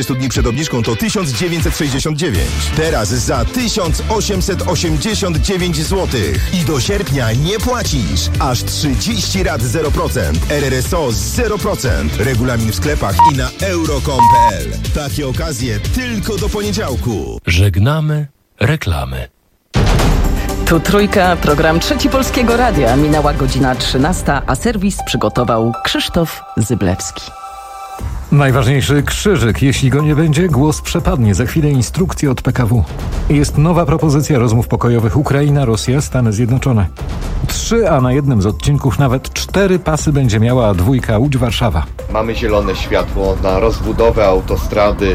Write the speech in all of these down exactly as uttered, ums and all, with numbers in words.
trzydziestu dni przed obniżką to tysiąc dziewięćset sześćdziesiąt dziewięć. Teraz za tysiąc osiemset osiemdziesiąt dziewięć złotych. I do sierpnia nie płacisz. Aż trzydzieści rat zero procent. R R S O zero procent. Regulamin w sklepach i na euro kropka com kropka p l. Takie okazje tylko do poniedziałku. Żegnamy reklamy. Tu Trójka, program Trzeci Polskiego Radia. Minęła godzina trzynasta, a serwis przygotował Krzysztof Zyblewski. Najważniejszy krzyżyk. Jeśli go nie będzie, głos przepadnie. Za chwilę instrukcje od P K W. Jest nowa propozycja rozmów pokojowych Ukraina, Rosja, Stany Zjednoczone. Trzy, a na jednym z odcinków nawet cztery pasy będzie miała A dwójka Łódź-Warszawa. Mamy zielone światło na rozbudowę autostrady.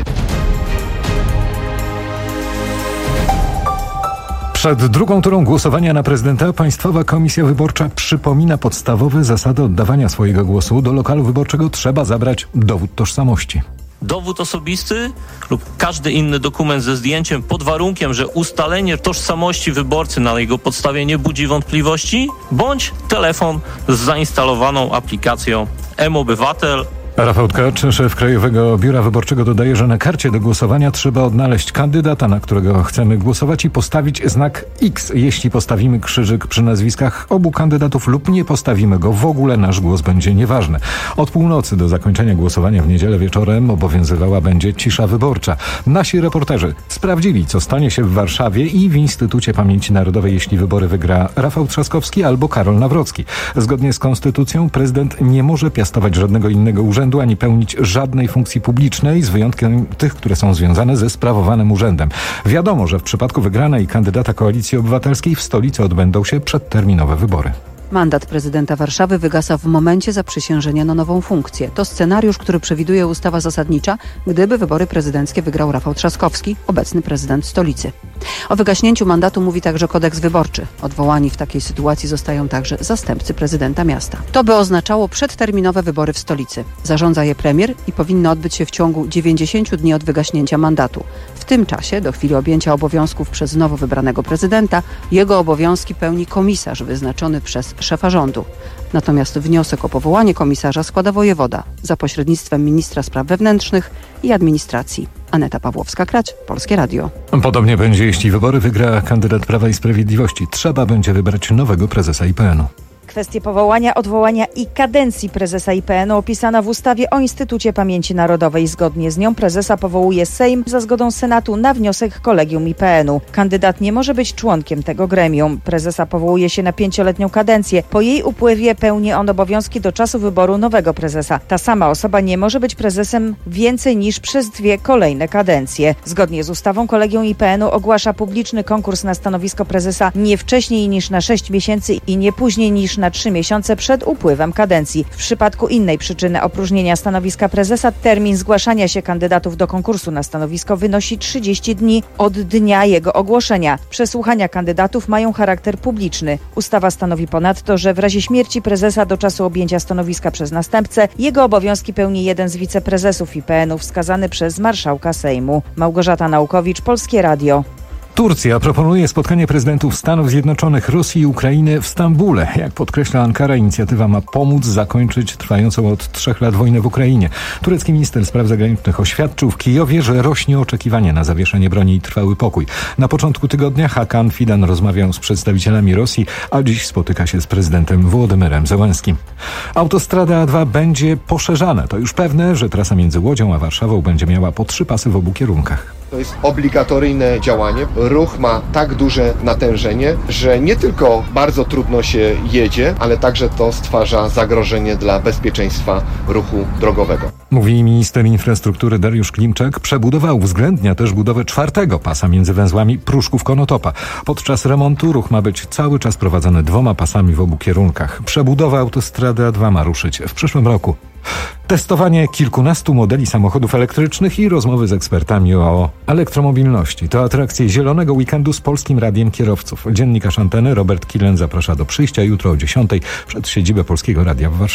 Przed drugą turą głosowania na prezydenta Państwowa Komisja Wyborcza przypomina podstawowe zasady oddawania swojego głosu. Do lokalu wyborczego trzeba zabrać dowód tożsamości. Dowód osobisty lub każdy inny dokument ze zdjęciem pod warunkiem, że ustalenie tożsamości wyborcy na jego podstawie nie budzi wątpliwości, bądź telefon z zainstalowaną aplikacją M-Obywatel. Rafał Tkacz, szef Krajowego Biura Wyborczego, dodaje, że na karcie do głosowania trzeba odnaleźć kandydata, na którego chcemy głosować i postawić znak X. Jeśli postawimy krzyżyk przy nazwiskach obu kandydatów lub nie postawimy go, w ogóle nasz głos będzie nieważny. Od północy do zakończenia głosowania w niedzielę wieczorem obowiązywała będzie cisza wyborcza. Nasi reporterzy sprawdzili, co stanie się w Warszawie i w Instytucie Pamięci Narodowej, jeśli wybory wygra Rafał Trzaskowski albo Karol Nawrocki. Zgodnie z konstytucją prezydent nie może piastować żadnego innego urzędu ani pełnić żadnej funkcji publicznej, z wyjątkiem tych, które są związane ze sprawowanym urzędem. Wiadomo, że w przypadku wygranej kandydata Koalicji Obywatelskiej w stolicy odbędą się przedterminowe wybory. Mandat prezydenta Warszawy wygasa w momencie zaprzysiężenia na nową funkcję. To scenariusz, który przewiduje ustawa zasadnicza, gdyby wybory prezydenckie wygrał Rafał Trzaskowski, obecny prezydent stolicy. O wygaśnięciu mandatu mówi także kodeks wyborczy. Odwołani w takiej sytuacji zostają także zastępcy prezydenta miasta. To by oznaczało przedterminowe wybory w stolicy. Zarządza je premier i powinny odbyć się w ciągu dziewięćdziesięciu dni od wygaśnięcia mandatu. W tym czasie, do chwili objęcia obowiązków przez nowo wybranego prezydenta, jego obowiązki pełni komisarz wyznaczony przez szefa rządu. Natomiast wniosek o powołanie komisarza składa wojewoda za pośrednictwem ministra spraw wewnętrznych i administracji. Aneta Pawłowska-Krać, Polskie Radio. Podobnie będzie, jeśli wybory wygra kandydat Prawa i Sprawiedliwości. Trzeba będzie wybrać nowego prezesa I P N u. Kwestie powołania, odwołania i kadencji prezesa I P N u opisana w ustawie o Instytucie Pamięci Narodowej. Zgodnie z nią prezesa powołuje Sejm za zgodą Senatu na wniosek Kolegium I P N u. Kandydat nie może być członkiem tego gremium. Prezesa powołuje się na pięcioletnią kadencję. Po jej upływie pełni on obowiązki do czasu wyboru nowego prezesa. Ta sama osoba nie może być prezesem więcej niż przez dwie kolejne kadencje. Zgodnie z ustawą Kolegium I P N u ogłasza publiczny konkurs na stanowisko prezesa nie wcześniej niż na sześć miesięcy i nie później niż na trzy miesiące przed upływem kadencji. W przypadku innej przyczyny opróżnienia stanowiska prezesa termin zgłaszania się kandydatów do konkursu na stanowisko wynosi trzydzieści dni od dnia jego ogłoszenia. Przesłuchania kandydatów mają charakter publiczny. Ustawa stanowi ponadto, że w razie śmierci prezesa do czasu objęcia stanowiska przez następcę jego obowiązki pełni jeden z wiceprezesów I P N u wskazany przez marszałka Sejmu. Małgorzata Naukowicz, Polskie Radio. Turcja proponuje spotkanie prezydentów Stanów Zjednoczonych, Rosji i Ukrainy w Stambule. Jak podkreśla Ankara, inicjatywa ma pomóc zakończyć trwającą od trzech lat wojnę w Ukrainie. Turecki minister spraw zagranicznych oświadczył w Kijowie, że rośnie oczekiwanie na zawieszenie broni i trwały pokój. Na początku tygodnia Hakan Fidan rozmawiał z przedstawicielami Rosji, a dziś spotyka się z prezydentem Wołodymyrem Zełenskim. Autostrada A dwa będzie poszerzana. To już pewne, że trasa między Łodzią a Warszawą będzie miała po trzy pasy w obu kierunkach. To jest obligatoryjne działanie. Ruch ma tak duże natężenie, że nie tylko bardzo trudno się jedzie, ale także to stwarza zagrożenie dla bezpieczeństwa ruchu drogowego. Mówi minister infrastruktury Dariusz Klimczak. Przebudowa uwzględnia też budowę czwartego pasa między węzłami Pruszków-Konotopa. Podczas remontu ruch ma być cały czas prowadzony dwoma pasami w obu kierunkach. Przebudowa autostrady A dwa ma ruszyć w przyszłym roku. Testowanie kilkunastu modeli samochodów elektrycznych i rozmowy z ekspertami o elektromobilności. To atrakcje Zielonego Weekendu z Polskim Radiem Kierowców. Dziennikarz Anteny Robert Kilen zaprasza do przyjścia jutro o dziesiątej przed siedzibę Polskiego Radia w Warszawie.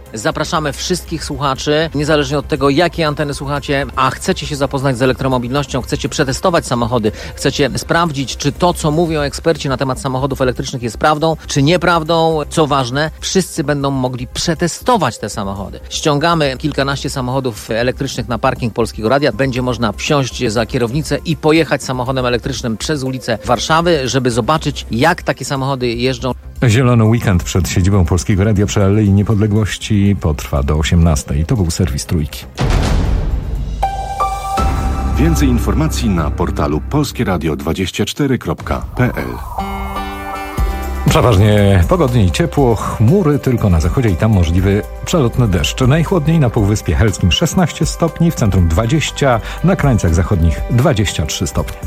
Zapraszamy wszystkich słuchaczy, niezależnie od tego, jakie anteny słuchacie, a chcecie się zapoznać z elektromobilnością, chcecie przetestować samochody, chcecie sprawdzić, czy to, co mówią eksperci na temat samochodów elektrycznych jest prawdą, czy nieprawdą. Co ważne, wszyscy będą mogli przetestować te samochody. Ściągamy kilkanaście samochodów elektrycznych na parking Polskiego Radia. Będzie można wsiąść za kierownicę i pojechać samochodem elektrycznym przez ulicę Warszawy, żeby zobaczyć, jak takie samochody jeżdżą. Zielony weekend przed siedzibą Polskiego Radia przy Alei Niepodległości potrwa do osiemnastej. To był serwis Trójki. Więcej informacji na portalu polskieradio dwadzieścia cztery kropka p l. Przeważnie pogodnie i ciepło, chmury tylko na zachodzie i tam możliwy przelotny deszcz. Najchłodniej na Półwyspie Helskim szesnaście stopni, w centrum dwadzieścia, na krańcach zachodnich dwadzieścia trzy stopnie.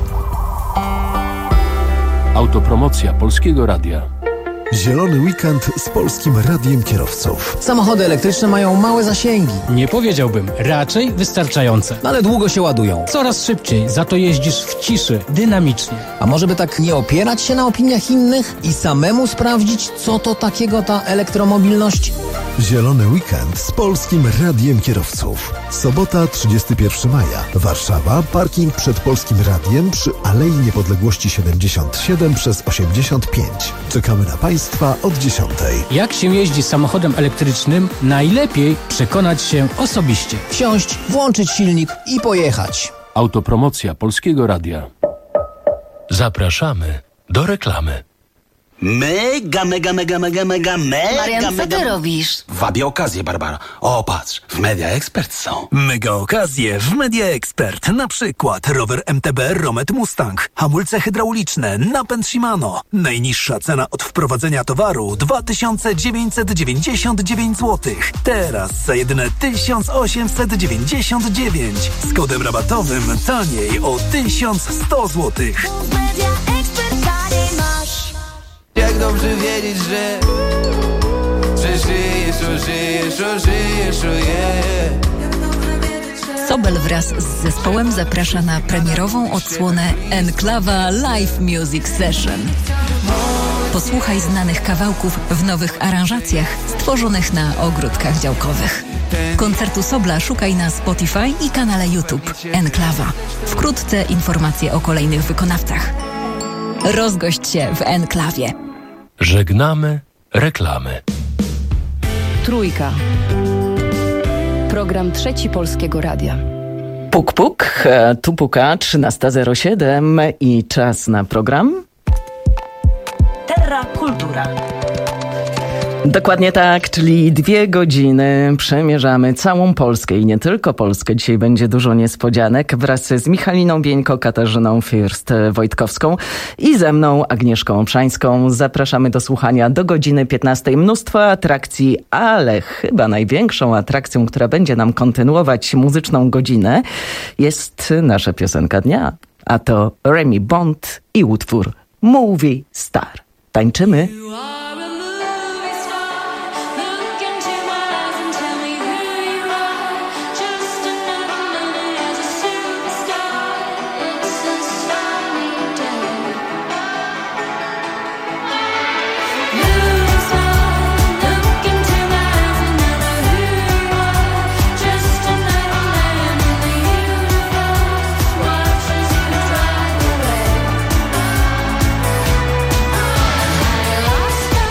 Autopromocja Polskiego Radia. Zielony weekend z Polskim Radiem Kierowców. Samochody elektryczne mają małe zasięgi. Nie powiedziałbym, raczej wystarczające. Ale długo się ładują. Coraz szybciej, za to jeździsz w ciszy, dynamicznie. A może by tak nie opierać się na opiniach innych i samemu sprawdzić, co to takiego ta elektromobilność? Zielony weekend z Polskim Radiem Kierowców. Sobota, trzydziestego pierwszego maja. Warszawa, parking przed Polskim Radiem przy Alei Niepodległości siedemdziesiąt siedem przez osiemdziesiąt pięć. Czekamy na Państwa od dziesiątej. Jak się jeździ samochodem elektrycznym, najlepiej przekonać się osobiście. Wsiąść, włączyć silnik i pojechać. Autopromocja Polskiego Radia. Zapraszamy do reklamy. Mega, mega, mega, mega, mega, mega, Marian, co mega... ty robisz? Wabię okazję, Barbara. O, patrz, w Media Expert są. Mega okazje w Media Expert. Na przykład rower M T B Romet Mustang. Hamulce hydrauliczne, napęd Shimano. Najniższa cena od wprowadzenia towaru dwa tysiące dziewięćset dziewięćdziesiąt dziewięć złotych. Teraz za jedyne tysiąc osiemset dziewięćdziesiąt dziewięć. Z kodem rabatowym taniej o tysiąc sto złotych. Jak dobrze wiedzieć, że że żyjesz, o żyjesz, o żyjesz, o je. Sobel wraz z zespołem zaprasza na premierową odsłonę Enklawa Live Music Session. Posłuchaj znanych kawałków w nowych aranżacjach stworzonych na ogródkach działkowych. Koncertu Sobla szukaj na Spotify i kanale YouTube Enklawa. Wkrótce informacje o kolejnych wykonawcach. Rozgość się w Enklawie. Żegnamy reklamy. Trójka. Program Trzeci Polskiego Radia. Puk, puk, tu puka trzynasta zero siedem i czas na program Terra Kultura. Dokładnie tak, czyli dwie godziny przemierzamy całą Polskę i nie tylko Polskę. Dzisiaj będzie dużo niespodzianek wraz z Michaliną Bieńko, Katarzyną First-Wojtkowską i ze mną Agnieszką Obszańską. Zapraszamy do słuchania do godziny piętnastej. Mnóstwo atrakcji, ale chyba największą atrakcją, która będzie nam kontynuować muzyczną godzinę, jest nasza piosenka dnia. A to Remy Bond i utwór Movie Star. Tańczymy. Lost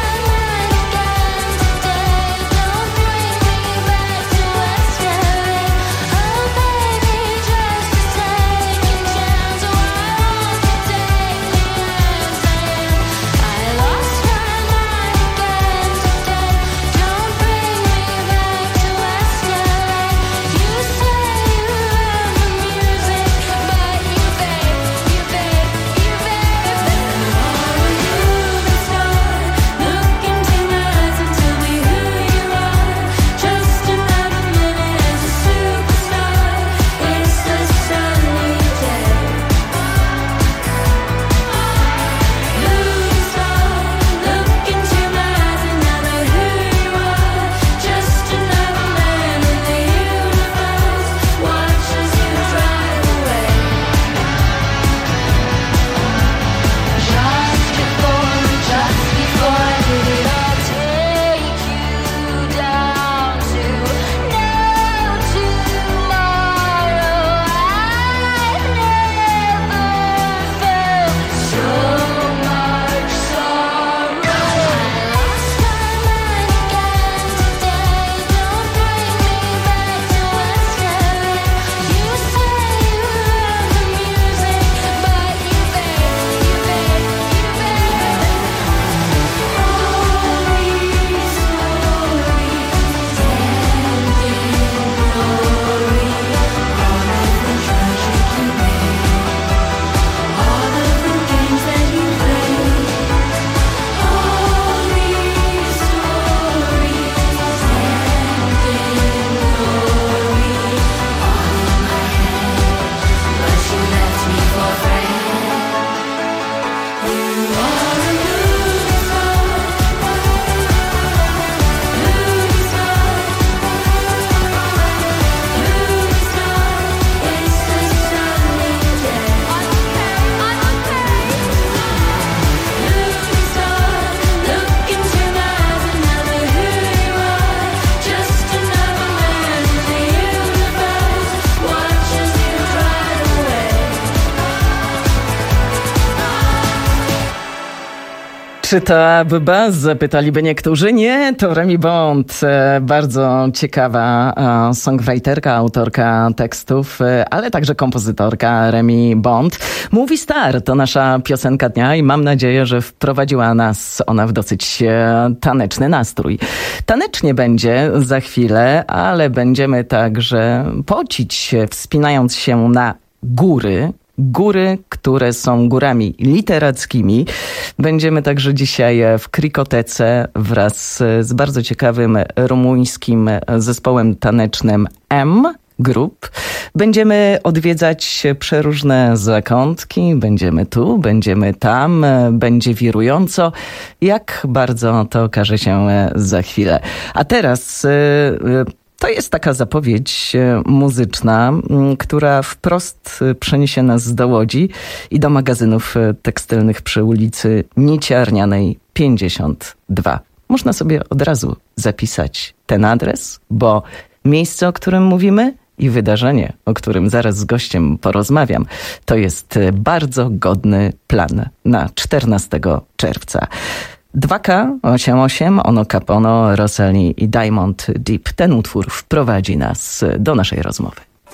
Czy to Aby Buzz? Zapytaliby niektórzy. Nie, to Remi Bond. Bardzo ciekawa songwriterka, autorka tekstów, ale także kompozytorka Remi Bond. Movie Star to nasza piosenka dnia i mam nadzieję, że wprowadziła nas ona w dosyć taneczny nastrój. Tanecznie będzie za chwilę, ale będziemy także pocić się, wspinając się na góry. Góry, które są górami literackimi. Będziemy także dzisiaj w Krikotece wraz z bardzo ciekawym rumuńskim zespołem tanecznym M Group. Będziemy odwiedzać przeróżne zakątki. Będziemy tu, będziemy tam, będzie wirująco. Jak bardzo to okaże się za chwilę. A teraz... To jest taka zapowiedź muzyczna, która wprost przeniesie nas do Łodzi i do magazynów tekstylnych przy ulicy Niciarnianej pięćdziesiąt dwa. Można sobie od razu zapisać ten adres, bo miejsce, o którym mówimy i wydarzenie, o którym zaraz z gościem porozmawiam, to jest bardzo godny plan na czternastego czerwca. dwa K osiemdziesiąt osiem, Ono Capono, Rosalie i Diamond Deep. Ten utwór wprowadzi nas do naszej rozmowy.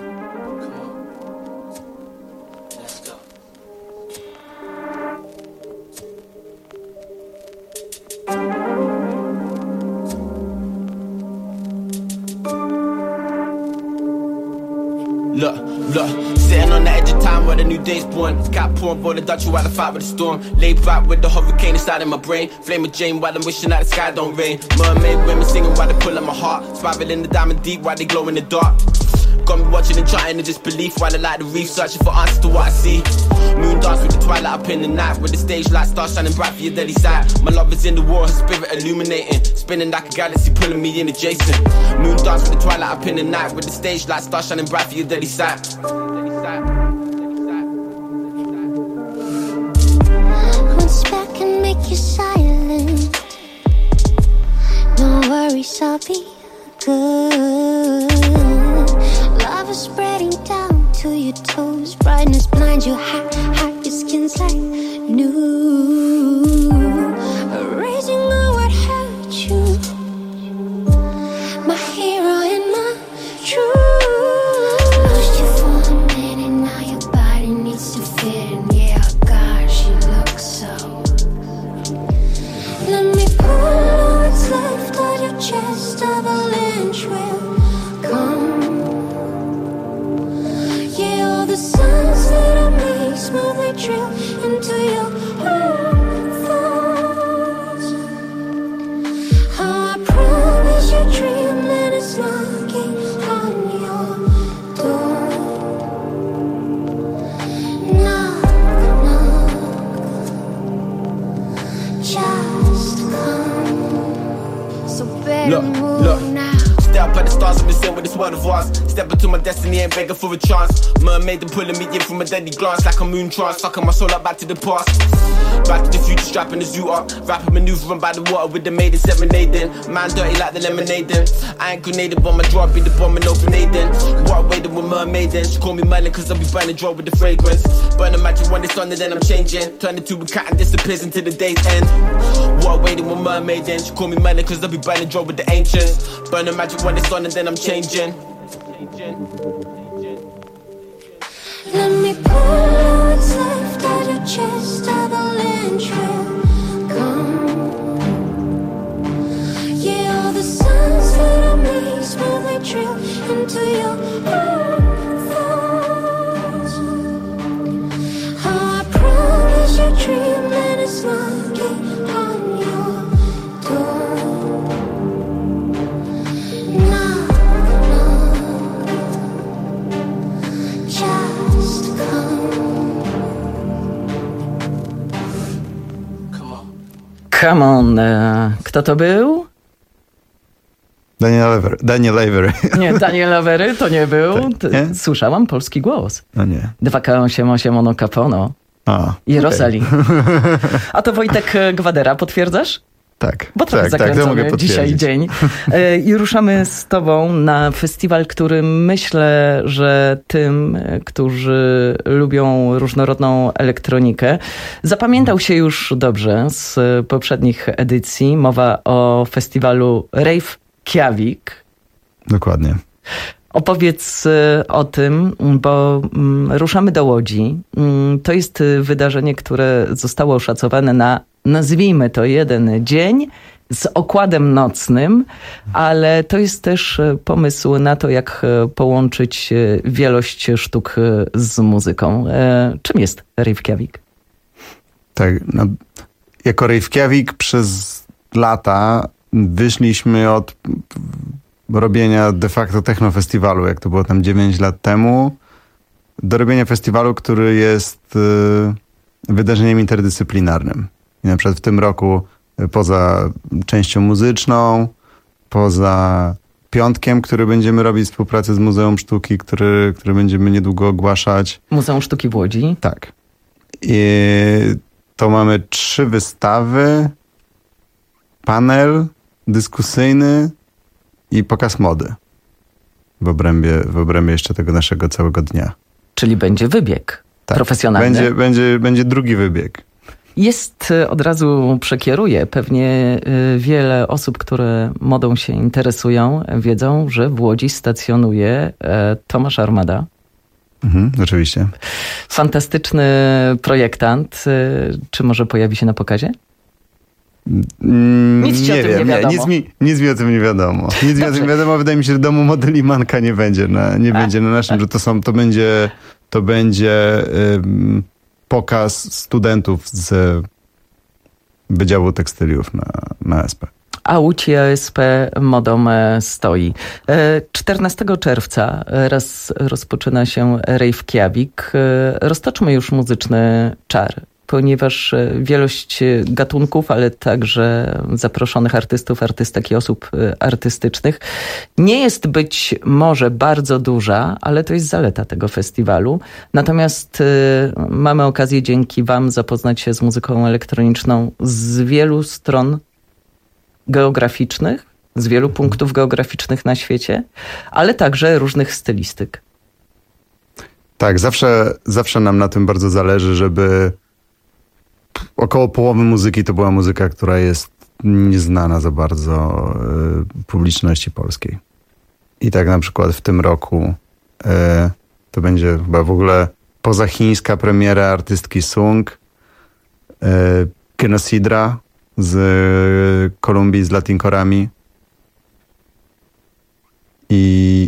Look, look, sitting on the edge of time where the new day's born. Cat porn, boy, the Dutch while I fight with the storm. Lay back with the hurricane inside of my brain. Flame of Jane while I'm wishing that the sky don't rain. Mermaid women singing while they pull at my heart. Spiraling the diamond deep while they glow in the dark. Got me watching and trying to disbelief while I light the reef, searching for answers to what I see. Moon dance with the twilight up in the night, with the stage light stars shining bright for your deadly sight. My love is in the war, her spirit illuminating, spinning like a galaxy, pulling me in adjacent. Moon dance with the twilight up in the night, with the stage light stars shining bright for your deadly sight. Once back and make you silent. No worries, I'll be good. Love is spreading down to your toes. Brightness blinds your heart, heart, your skin's like new. Erasing all what hurt you. My hero and my truth. Lost you for a minute, now your body needs to fit in. Yeah, gosh, you look so. Let me pull what's left of your chest, avalanche will come. The songs that I make smoothly drill into your thoughts. How I promise you dreamland is knocking on your door. Knock, knock, just come. So better move look. Now. Step at the stars of the sin with this world of ours. Step into my destiny and begging for a chance. Mermaid and pulling me in from a deadly glance, like a moon trance, sucking my soul up back to the past. Back to the future, strapping the zoo up. Rapid maneuvering by the water with the maiden serenading. Man dirty like the lemonade. I ain't grenaded, but my draw be the bomb and open Aiden. What waiting with mermaiden? She call me Merlin cause I'll be burning draw with the fragrance. Burning magic when it's on and then I'm changing. Turn into a cat and disappears into the day's end. What waiting with mermaiden? She call me Merlin cause I'll be burning draw with the ancients. Burning magic when it's on and then I'm changing. Let me pull what's left of your chest, avalanche will come. Yeah, all the songs that I make smoothly drill into your thoughts. How I promise you dreamland is knocking on your door. Knock, knock, just Come on. Kto to był? Daniel Avery. Daniel Avery. Nie, Daniel Avery to nie był. Tak, nie? Słyszałam polski głos. No nie. dwa K osiemdziesiąt osiem, Ono Capono. A, I okay. Rosalie. A to Wojtek Gwadera, potwierdzasz? Tak, bo trochę tak, tak, to mogę potwierdzić. Dzisiaj dzień. I ruszamy z tobą na festiwal, który myślę, że tym, którzy lubią różnorodną elektronikę, zapamiętał się już dobrze z poprzednich edycji. Mowa o festiwalu Reykjavik. Dokładnie. Opowiedz o tym, bo ruszamy do Łodzi. To jest wydarzenie, które zostało oszacowane na, nazwijmy to, jeden dzień z okładem nocnym, ale to jest też pomysł na to, jak połączyć wielość sztuk z muzyką. Czym jest Reykjavik? Tak, no, jako Reykjavik przez lata wyszliśmy od robienia de facto technofestiwalu, jak to było tam dziewięć lat temu, do robienia festiwalu, który jest y, wydarzeniem interdyscyplinarnym. I na przykład w tym roku y, poza częścią muzyczną, poza piątkiem, który będziemy robić współpracę z Muzeum Sztuki, który, który będziemy niedługo ogłaszać. Muzeum Sztuki w Łodzi. Tak. I to mamy trzy wystawy, panel dyskusyjny i pokaz mody w obrębie, w obrębie jeszcze tego naszego całego dnia. Czyli będzie wybieg tak, profesjonalny. Będzie, będzie, będzie drugi wybieg. Jest, od razu przekieruję, pewnie wiele osób, które modą się interesują, wiedzą, że w Łodzi stacjonuje Tomasz Armada. Mhm, oczywiście. Fantastyczny projektant. Czy może pojawi się na pokazie? Mm, nic ci nie o tym wiem, nie wiadomo. Nie, nic, mi, nic mi o tym nie wiadomo. Nic mi o tym nie wiadomo. Wydaje mi się, że domu modeli Manka nie będzie na, nie będzie na naszym, że to są, to będzie, to będzie um, pokaz studentów z Wydziału Tekstyliów na, na S P. A Łódź A S P modą stoi. czternastego czerwca raz rozpoczyna się Reykjavik. Roztoczmy już muzyczny czar, ponieważ wielość gatunków, ale także zaproszonych artystów, artystek i osób artystycznych nie jest być może bardzo duża, ale to jest zaleta tego festiwalu. Natomiast mamy okazję dzięki wam zapoznać się z muzyką elektroniczną z wielu stron geograficznych, z wielu punktów geograficznych na świecie, ale także różnych stylistyk. Tak, zawsze, zawsze nam na tym bardzo zależy, żeby około połowy muzyki to była muzyka, która jest nieznana za bardzo y, publiczności polskiej. I tak na przykład w tym roku y, to będzie chyba w ogóle pozachińska premiera artystki Sung, y, Genosidra z y, Kolumbii, z Latinkorami. I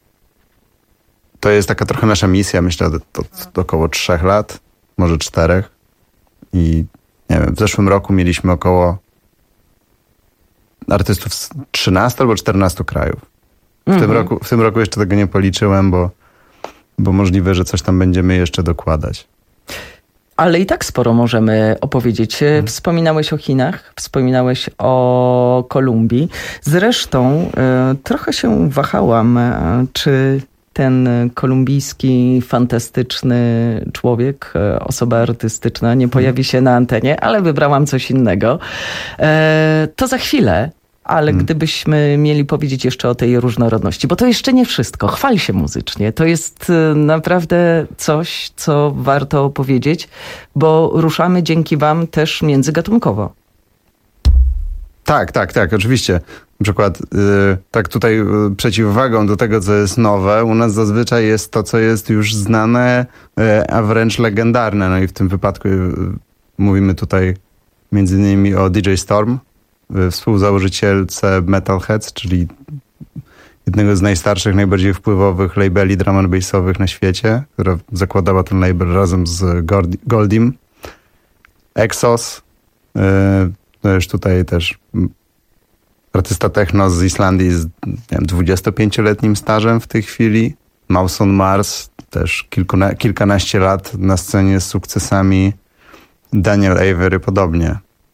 to jest taka trochę nasza misja, myślę, to, to około trzech lat, może czterech. I nie wiem, w zeszłym roku mieliśmy około artystów z trzynastu albo czternastu krajów. W, mm-hmm. tym roku, w tym roku jeszcze tego nie policzyłem, bo, bo możliwe, że coś tam będziemy jeszcze dokładać. Ale i tak sporo możemy opowiedzieć. Wspominałeś o Chinach, wspominałeś o Kolumbii. Zresztą y, trochę się wahałam, y, czy ten kolumbijski, fantastyczny człowiek, osoba artystyczna nie pojawi się na antenie, ale wybrałam coś innego. E, to za chwilę, ale hmm. gdybyśmy mieli powiedzieć jeszcze o tej różnorodności, bo to jeszcze nie wszystko. Chwal się muzycznie. To jest naprawdę coś, co warto opowiedzieć, bo ruszamy dzięki wam też międzygatunkowo. Tak, tak, tak, oczywiście. Na przykład yy, tak tutaj yy, przeciwwagą do tego, co jest nowe, u nas zazwyczaj jest to, co jest już znane, yy, a wręcz legendarne. No i w tym wypadku yy, mówimy tutaj między innymi o D J Storm, yy, współzałożycielce Metalheads, czyli jednego z najstarszych, najbardziej wpływowych labeli drum and bassowych na świecie, która zakładała ten label razem z Goldim. Exos, yy, no już tutaj też artysta techno z Islandii z nie wiem, dwudziestopięcioletnim stażem w tej chwili. Mouse on Mars, też kilkuna, kilkanaście lat na scenie z sukcesami. Daniel Avery podobnie.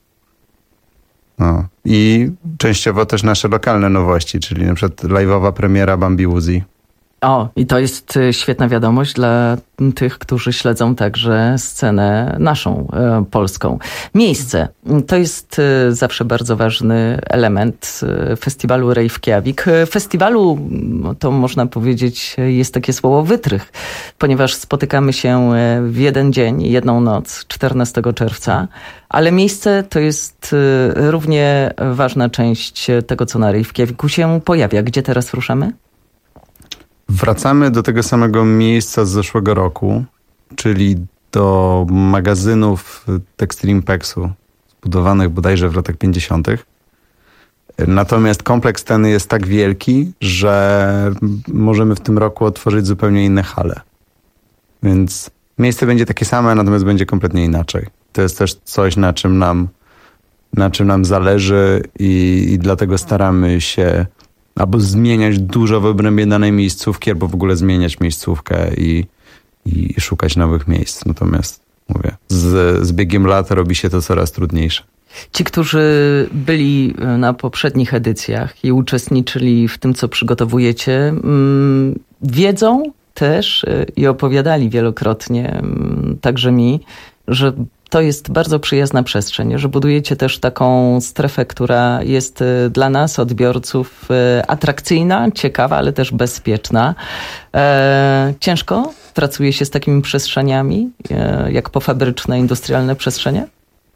No. I częściowo też nasze lokalne nowości, czyli na przykład live'owa premiera Bambi Uzi. O, i to jest świetna wiadomość dla tych, którzy śledzą także scenę naszą, e, polską. Miejsce. To jest e, zawsze bardzo ważny element e, festiwalu Reykjavik. Festiwalu, to można powiedzieć, jest takie słowo wytrych, ponieważ spotykamy się w jeden dzień, jedną noc, czternastego czerwca, ale miejsce to jest e, równie ważna część tego, co na Reykjaviku się pojawia. Gdzie teraz ruszamy? Wracamy do tego samego miejsca z zeszłego roku, czyli do magazynów Textile Impexu, zbudowanych bodajże w latach pięćdziesiątych. Natomiast kompleks ten jest tak wielki, że możemy w tym roku otworzyć zupełnie inne hale. Więc miejsce będzie takie same, natomiast będzie kompletnie inaczej. To jest też coś, na czym nam, na czym nam zależy i, i dlatego staramy się albo zmieniać dużo w obrębie danej miejscówki, albo w ogóle zmieniać miejscówkę i, i szukać nowych miejsc. Natomiast mówię, z, z biegiem lat robi się to coraz trudniejsze. Ci, którzy byli na poprzednich edycjach i uczestniczyli w tym, co przygotowujecie, wiedzą też i opowiadali wielokrotnie, także mi, że to jest bardzo przyjazna przestrzeń, że budujecie też taką strefę, która jest dla nas, odbiorców, atrakcyjna, ciekawa, ale też bezpieczna. E, ciężko pracuje się z takimi przestrzeniami, e, jak pofabryczne, industrialne przestrzenie?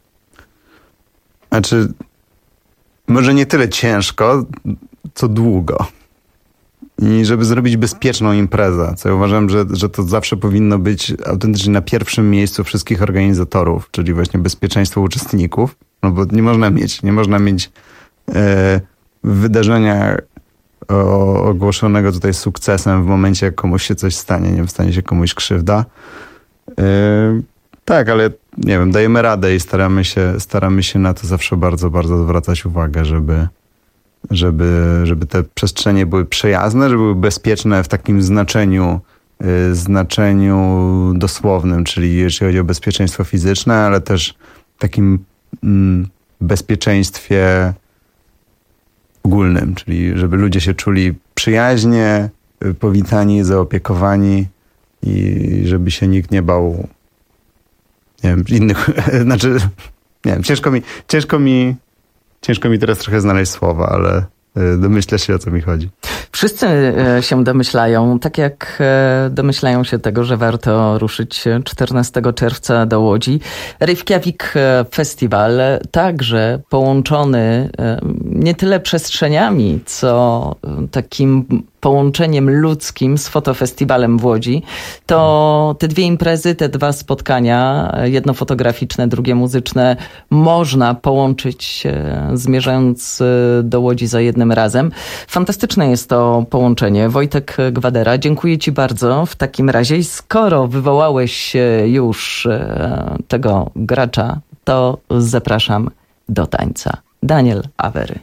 Znaczy, może nie tyle ciężko, co długo. I żeby zrobić bezpieczną imprezę, co ja uważam, że, że to zawsze powinno być autentycznie na pierwszym miejscu wszystkich organizatorów, czyli właśnie bezpieczeństwo uczestników, no bo nie można mieć, nie można mieć e, wydarzenia o, ogłoszonego tutaj sukcesem w momencie, jak komuś się coś stanie, nie wiem, stanie się komuś krzywda. E, tak, ale nie wiem, dajemy radę i staramy się, staramy się na to zawsze bardzo, bardzo zwracać uwagę, żeby Żeby, żeby te przestrzenie były przyjazne, żeby były bezpieczne w takim znaczeniu, y, znaczeniu dosłownym, czyli jeśli chodzi o bezpieczeństwo fizyczne, ale też takim mm, bezpieczeństwie ogólnym, czyli żeby ludzie się czuli przyjaźnie, y, powitani, zaopiekowani i żeby się nikt nie bał, nie wiem, innych, znaczy, nie wiem, ciężko mi, ciężko mi Ciężko mi teraz trochę znaleźć słowa, ale domyślę się, o co mi chodzi. Wszyscy się domyślają, tak jak domyślają się tego, że warto ruszyć czternastego czerwca do Łodzi. Reykjavik Festiwal, także połączony nie tyle przestrzeniami, co takim połączeniem ludzkim z fotofestiwalem w Łodzi. To te dwie imprezy, te dwa spotkania, jedno fotograficzne, drugie muzyczne, można połączyć, zmierzając do Łodzi za jednym razem. Fantastyczne jest to połączenie. Wojtek Gwadera, dziękuję Ci bardzo w takim razie. I skoro wywołałeś już tego gracza, to zapraszam do tańca. Daniel Avery.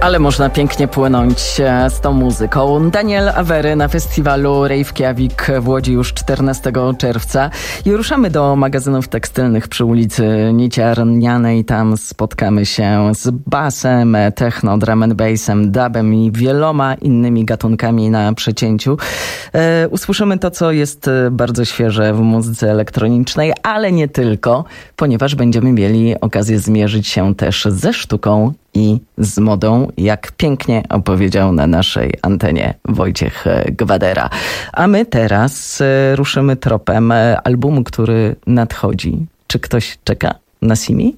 Ale można pięknie płynąć z tą muzyką. Daniel Awery na festiwalu Reykjavik w Łodzi już czternastego czerwca. I ruszamy do magazynów tekstylnych przy ulicy Niciarnianej. Tam spotkamy się z basem, techno, drum and bassem, dubem i wieloma innymi gatunkami na przecięciu. E, usłyszymy to, co jest bardzo świeże w muzyce elektronicznej, ale nie tylko, ponieważ będziemy mieli okazję zmierzyć się też ze sztuką i z modą, jak pięknie opowiedział na naszej antenie Wojciech Gwadera. A my teraz ruszymy tropem albumu, który nadchodzi. Czy ktoś czeka na Simi?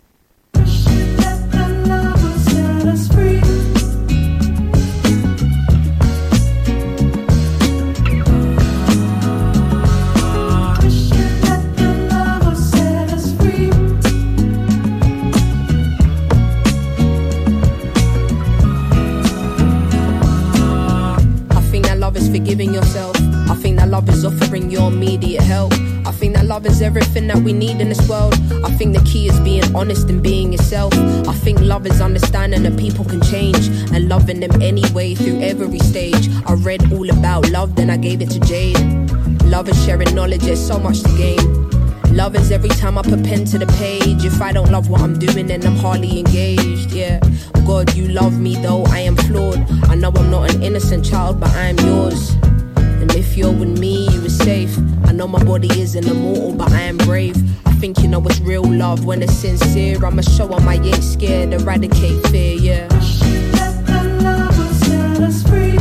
Forgiving yourself. I think that love is offering your immediate help. I think that love is everything that we need in this world. I think the key is being honest and being yourself. I think love is understanding that people can change and loving them anyway through every stage. I read all about love, then I gave it to Jade. Love is sharing knowledge, there's so much to gain. Love is every time I put pen to the page. If I don't love what I'm doing, then I'm hardly engaged, yeah. God, you love me though I am flawed. I know I'm not an innocent child, but I am yours. And if you're with me, you are safe. I know my body isn't immortal, but I am brave. I think you know it's real love when it's sincere. I'ma show them I ain't scared, eradicate fear, yeah. Let the love will set us free.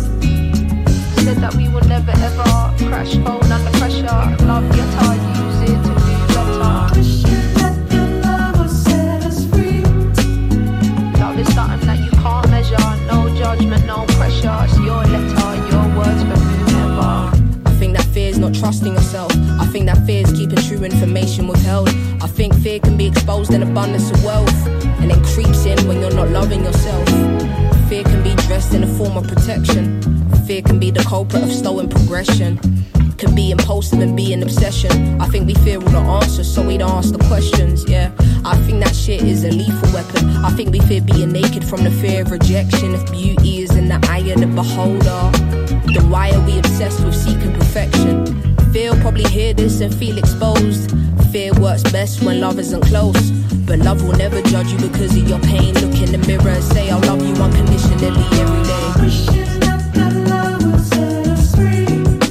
Said that we would never ever crash, phone under pressure. Love your time, use it to do better. Let the love will set us free. Love is something that you can't measure. No judgment, no pressure. It's your letter, your words for whomever. I think that fear is not trusting yourself. I think that fear is keeping true information withheld. I think fear can be exposed in abundance of wealth, and then creeps in when you're not loving yourself. Fear can be dressed in a form of protection. Fear can be the culprit of slowing progression. Can be impulsive and be an obsession. I think we fear all the answers, so we don't ask the questions, yeah. I think that shit is a lethal weapon. I think we fear being naked from the fear of rejection. If beauty is in the eye of the beholder, then why are we obsessed with seeking perfection? Fear will probably hear this and feel exposed. Fear works best when love isn't close. But love will never judge you because of your pain. Look in the mirror and say I love you unconditionally every day. Wishing that the love will set us free.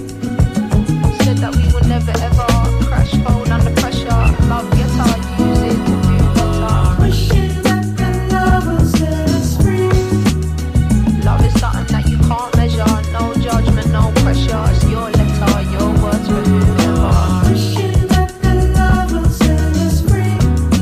Said that we would never ever crash, phone under pressure. Love your time, use it to do better. Wishing that the love will set us free. Love is something that you can't measure. No judgment, no pressure. It's your letter, your words for whoever. Wishing that the love will set us free.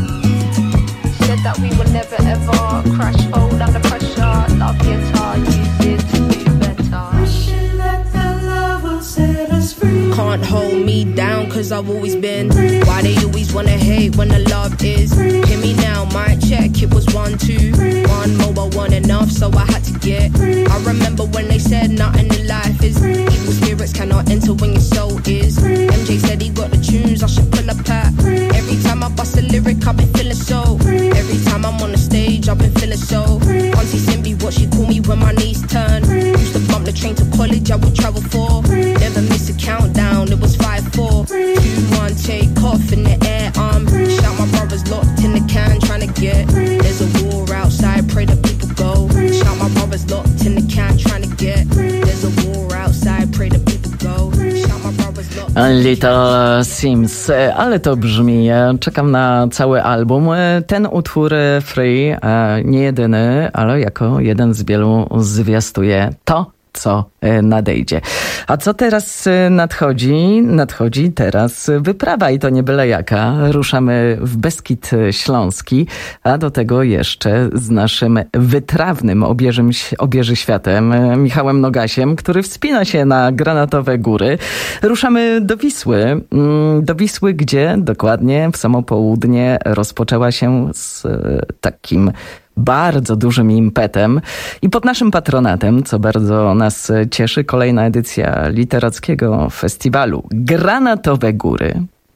Said that we would never ever crash, fold under pressure. Love your time, use it to do better. Wishing that the love will set us free. Can't hold me down cause I've always been. Why they always wanna hate when the love is. Hear me now, mic check, it was one, two. One mobile, one enough, so I had to get. I remember when they said nothing in life is. Evil spirits cannot enter when your soul is. M J said he got the tunes, I should pull up at. Every time I bust a lyric, I've been feeling so. Every time I'm on the stage, I've been feeling so. Auntie Simbi, what she call me when my knees turn. Used to bump the train to college, I would travel for. Never miss a countdown, it was five, four, two, one, take off in the air. Um, shout my brothers locked in the can, trying to get. There's a war outside, pray that people go. Shout my brothers locked in the can, trying to get. There's a war outside, pray that people go. Shout my brothers locked. Little Sims, ale to brzmi. Czekam na cały album. Ten utwór Free, nie jedyny, ale jako jeden z wielu zwiastuje to, co nadejdzie. A co teraz nadchodzi? Nadchodzi teraz wyprawa i to nie byle jaka. Ruszamy w Beskid Śląski, a do tego jeszcze z naszym wytrawnym obieżym, obieży światem Michałem Nogasiem, który wspina się na Granatowe Góry. Ruszamy do Wisły. Do Wisły, gdzie dokładnie w samo południe rozpoczęła się z takim bardzo dużym impetem i pod naszym patronatem, co bardzo nas cieszy, kolejna edycja literackiego festiwalu Granatowe Góry.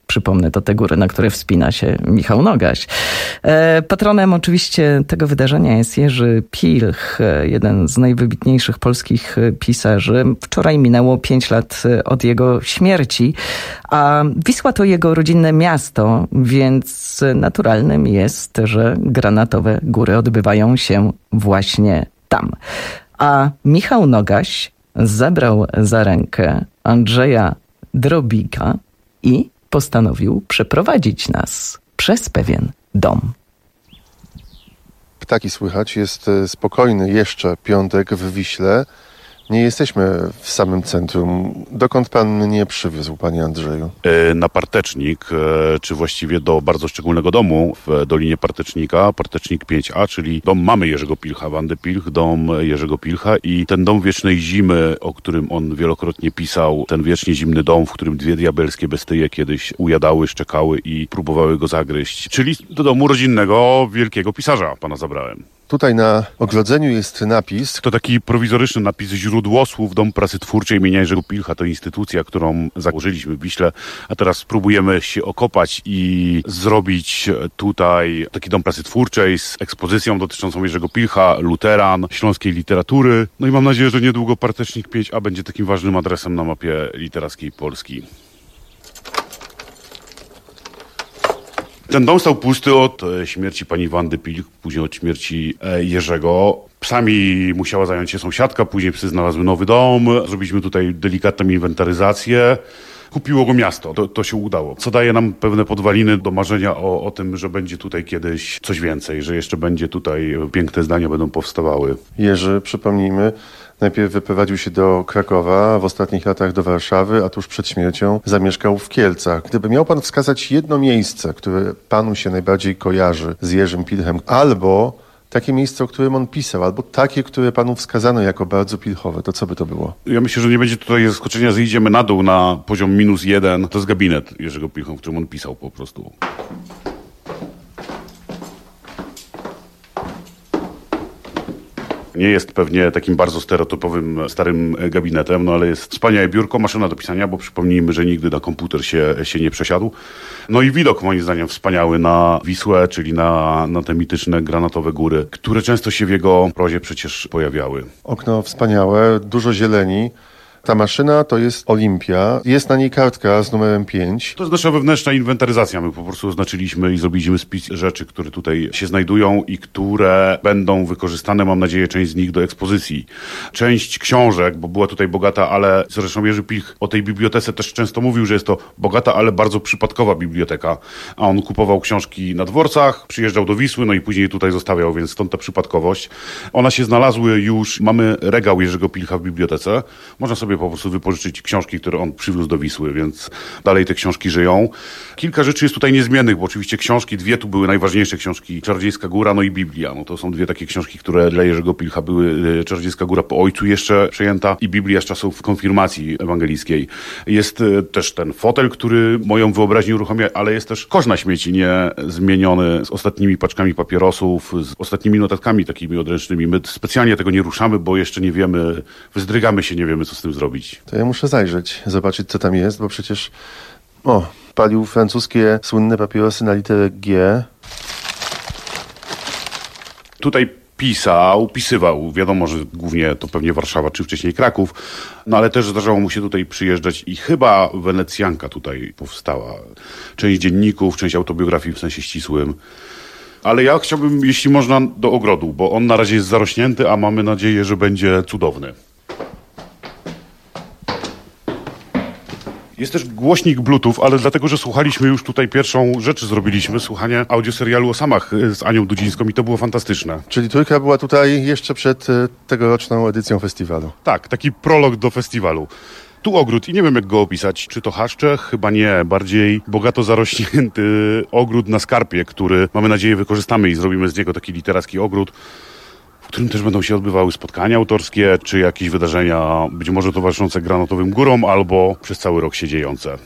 Przypomnę, to te góry, na które wspina się Michał Nogaś. E, patronem oczywiście tego wydarzenia jest Jerzy Pilch, jeden z najwybitniejszych polskich pisarzy. Wczoraj minęło pięć lat od jego śmierci, a Wisła to jego rodzinne miasto, więc naturalnym jest, że Granatowe Góry odbywają się właśnie tam. A Michał Nogaś zabrał za rękę Andrzeja Drobika i postanowił przeprowadzić nas przez pewien dom. Ptaki słychać, jest spokojny jeszcze piątek w Wiśle. Nie jesteśmy w samym centrum. Dokąd pan mnie przywiózł, panie Andrzeju? Na Partecznik, czy właściwie do bardzo szczególnego domu w Dolinie Partecznika, Partecznik pięć A, czyli dom mamy Jerzego Pilcha, Wandy Pilch, dom Jerzego Pilcha i ten dom wiecznej zimy, o którym on wielokrotnie pisał, ten wiecznie zimny dom, w którym dwie diabelskie bestyje kiedyś ujadały, szczekały i próbowały go zagryźć, czyli do domu rodzinnego wielkiego pisarza pana zabrałem. Tutaj na ogrodzeniu jest napis. To taki prowizoryczny napis Źródło Słów Dom Prasy Twórczej imienia Jerzego Pilcha. To instytucja, którą założyliśmy w Wiśle, a teraz spróbujemy się okopać i zrobić tutaj taki dom prasy twórczej z ekspozycją dotyczącą Jerzego Pilcha, luteran, śląskiej literatury. No i mam nadzieję, że niedługo Partecznik pięć A będzie takim ważnym adresem na mapie literackiej Polski. Ten dom stał pusty od śmierci pani Wandy Pilch, później od śmierci Jerzego. Psami musiała zająć się sąsiadka, później psy znalazły nowy dom. Zrobiliśmy tutaj delikatną inwentaryzację. Kupiło go miasto, to, to się udało. Co daje nam pewne podwaliny do marzenia o, o tym, że będzie tutaj kiedyś coś więcej, że jeszcze będzie tutaj piękne zdania będą powstawały. Jerzy, przypomnijmy, najpierw wyprowadził się do Krakowa, w ostatnich latach do Warszawy, a tuż przed śmiercią zamieszkał w Kielcach. Gdyby miał pan wskazać jedno miejsce, które panu się najbardziej kojarzy z Jerzym Pilchem, albo takie miejsce, o którym on pisał, albo takie, które panu wskazano jako bardzo pilchowe, to co by to było? Ja myślę, że nie będzie tutaj zaskoczenia, zejdziemy na dół na poziom minus jeden. To jest gabinet Jerzego Pilcha, w którym on pisał po prostu. Nie jest pewnie takim bardzo stereotypowym, starym gabinetem, no ale jest wspaniałe biurko, maszyna do pisania, bo przypomnijmy, że nigdy na komputer się, się nie przesiadł. No i widok moim zdaniem wspaniały na Wisłę, czyli na, na te mityczne Granatowe Góry, które często się w jego prozie przecież pojawiały. Okno wspaniałe, dużo zieleni. Ta maszyna to jest Olimpia. Jest na niej kartka z numerem pięć. To jest nasza wewnętrzna inwentaryzacja. My po prostu oznaczyliśmy i zrobiliśmy spis rzeczy, które tutaj się znajdują i które będą wykorzystane, mam nadzieję, część z nich do ekspozycji. Część książek, bo była tutaj bogata, ale zresztą Jerzy Pilch o tej bibliotece też często mówił, że jest to bogata, ale bardzo przypadkowa biblioteka. A on kupował książki na dworcach, przyjeżdżał do Wisły, no i później tutaj zostawiał, więc stąd ta przypadkowość. One się znalazły już, mamy regał Jerzego Pilcha w bibliotece. Można sobie po prostu wypożyczyć książki, które on przywiózł do Wisły, więc dalej te książki żyją. Kilka rzeczy jest tutaj niezmiennych, bo oczywiście książki, dwie tu były najważniejsze książki, Czarodziejska Góra, no i Biblia. No to są dwie takie książki, które dla Jerzego Pilcha były, Czarodziejska Góra po ojcu jeszcze przejęta i Biblia z czasów konfirmacji ewangelickiej. Jest też ten fotel, który moją wyobraźnię uruchamia, ale jest też kosz na śmieci, nie zmieniony, z ostatnimi paczkami papierosów, z ostatnimi notatkami takimi odręcznymi. My specjalnie tego nie ruszamy, bo jeszcze nie wiemy, wyzdrygamy się, nie wiemy, co z tym zrobić. To ja muszę zajrzeć, zobaczyć, co tam jest, bo przecież o, palił francuskie słynne papierosy na literę G. Tutaj pisał, pisywał, wiadomo, że głównie to pewnie Warszawa, czy wcześniej Kraków, no ale też zdarzało mu się tutaj przyjeżdżać i chyba Wenecjanka tutaj powstała. Część dzienników, część autobiografii w sensie ścisłym. Ale ja chciałbym, jeśli można, do ogrodu, bo on na razie jest zarośnięty, a mamy nadzieję, że będzie cudowny. Jest też głośnik Bluetooth, ale dlatego, że słuchaliśmy już tutaj pierwszą rzecz zrobiliśmy, słuchanie audioserialu o samach z Anią Dudzińską i to było fantastyczne. Czyli trójka była tutaj jeszcze przed tegoroczną edycją festiwalu. Tak, taki prolog do festiwalu. Tu ogród i nie wiem, jak go opisać. Czy to chaszcze? Chyba nie. Bardziej bogato zarośnięty ogród na skarpie, który mamy nadzieję wykorzystamy i zrobimy z niego taki literacki ogród, w którym też będą się odbywały spotkania autorskie, czy jakieś wydarzenia być może towarzyszące Granatowym Górom, albo przez cały rok się dziejące.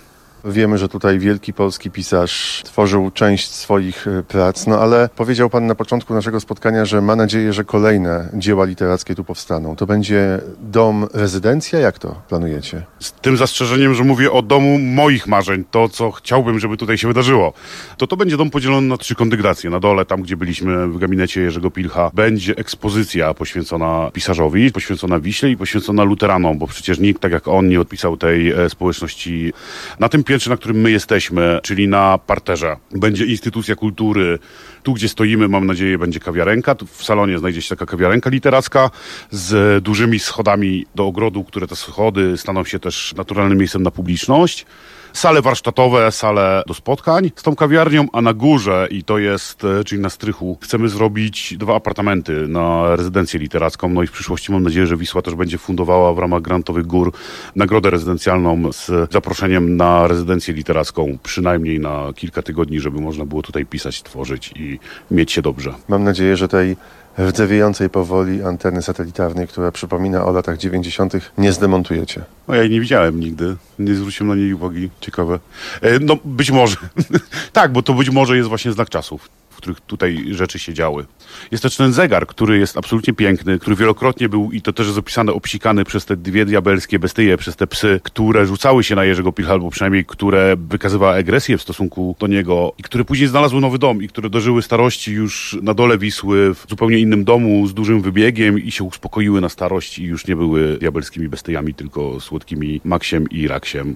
Wiemy, że tutaj wielki polski pisarz tworzył część swoich prac, no ale powiedział pan na początku naszego spotkania, że ma nadzieję, że kolejne dzieła literackie tu powstaną. To będzie dom, rezydencja? Jak to planujecie? Z tym zastrzeżeniem, że mówię o domu moich marzeń, to co chciałbym, żeby tutaj się wydarzyło. To to będzie dom podzielony na trzy kondygnacje. Na dole, tam gdzie byliśmy w gabinecie Jerzego Pilcha, będzie ekspozycja poświęcona pisarzowi, poświęcona Wiśle i poświęcona luteranom, bo przecież nikt, tak jak on, nie odpisał tej e, społeczności. Na tym piętrze, na którym my jesteśmy, czyli na parterze, będzie instytucja kultury. Tu, gdzie stoimy, mam nadzieję, będzie kawiarenka. Tu w salonie znajdzie się taka kawiarenka literacka z dużymi schodami do ogrodu, które te schody staną się też naturalnym miejscem na publiczność. Sale warsztatowe, sale do spotkań z tą kawiarnią, a na górze, i to jest, czyli na strychu, chcemy zrobić dwa apartamenty na rezydencję literacką. No i w przyszłości mam nadzieję, że Wisła też będzie fundowała w ramach Grantowych Gór nagrodę rezydencjalną z zaproszeniem na rezydencję literacką, przynajmniej na kilka tygodni, żeby można było tutaj pisać, tworzyć i mieć się dobrze. Mam nadzieję, że tej rdzewiejącej powoli anteny satelitarnej, która przypomina o latach dziewięćdziesiątych, nie zdemontujecie. No ja jej nie widziałem nigdy. Nie zwróciłem na niej uwagi. Ciekawe. E, no być może. Tak, bo to być może jest właśnie znak czasów, w których tutaj rzeczy się działy. Jest też ten zegar, który jest absolutnie piękny, który wielokrotnie był, i to też jest opisane, obsikany przez te dwie diabelskie bestie, przez te psy, które rzucały się na Jerzego Pilcha, albo przynajmniej które wykazywały agresję w stosunku do niego, i które później znalazły nowy dom i które dożyły starości już na dole Wisły, w zupełnie innym domu, z dużym wybiegiem, i się uspokoiły na starość i już nie były diabelskimi bestiami, tylko słodkimi Maksiem i Raksiem.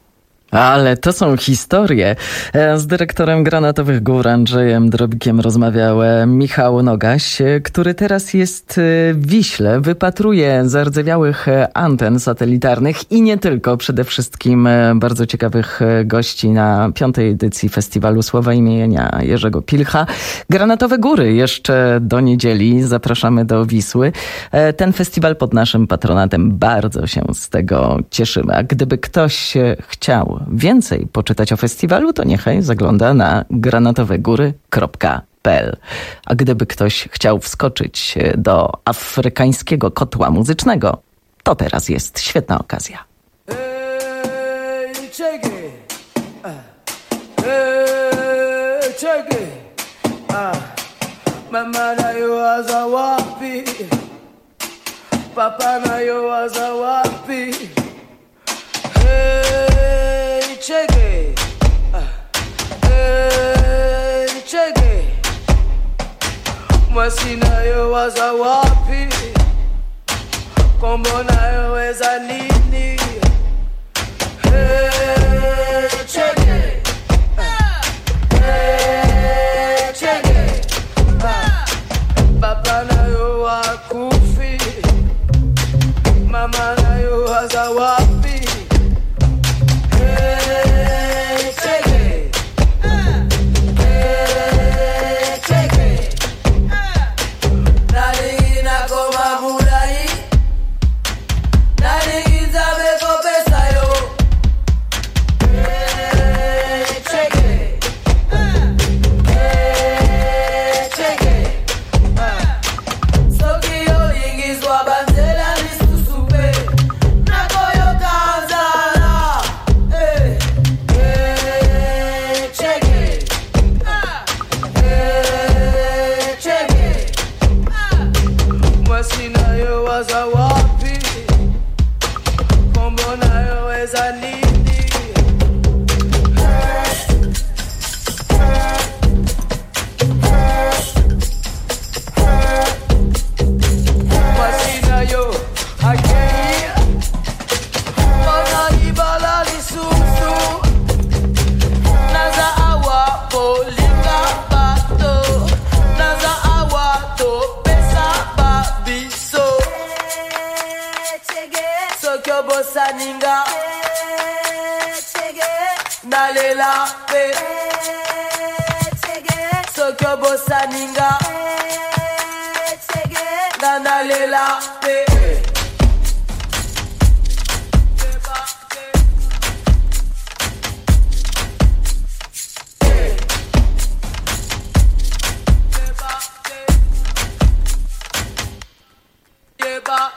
Ale to są historie. Z dyrektorem Granatowych Gór Andrzejem Drobikiem rozmawiał Michał Nogaś, który teraz jest w Wiśle, wypatruje zardzewiałych anten satelitarnych i nie tylko, przede wszystkim bardzo ciekawych gości na piątej edycji Festiwalu Słowa imienia Jerzego Pilcha. Granatowe Góry jeszcze do niedzieli. Zapraszamy do Wisły. Ten festiwal pod naszym patronatem. Bardzo się z tego cieszymy. A gdyby ktoś chciał więcej poczytać o festiwalu, to niechaj zagląda na granatowegóry kropka p l. A gdyby ktoś chciał wskoczyć do afrykańskiego kotła muzycznego, to teraz jest świetna okazja. Hey, check it. Uh, hey, check it. Uh, mama na yo aza wapi? Papa na yo aza wapi? Hey, check it. Uh, hey, check it. Mwasi na yo waza wapi? Kombo na yo weza nini? Hey, check it. Uh, hey, check it. Uh, Papa na yo wakufi. Mama na yo waza wapi?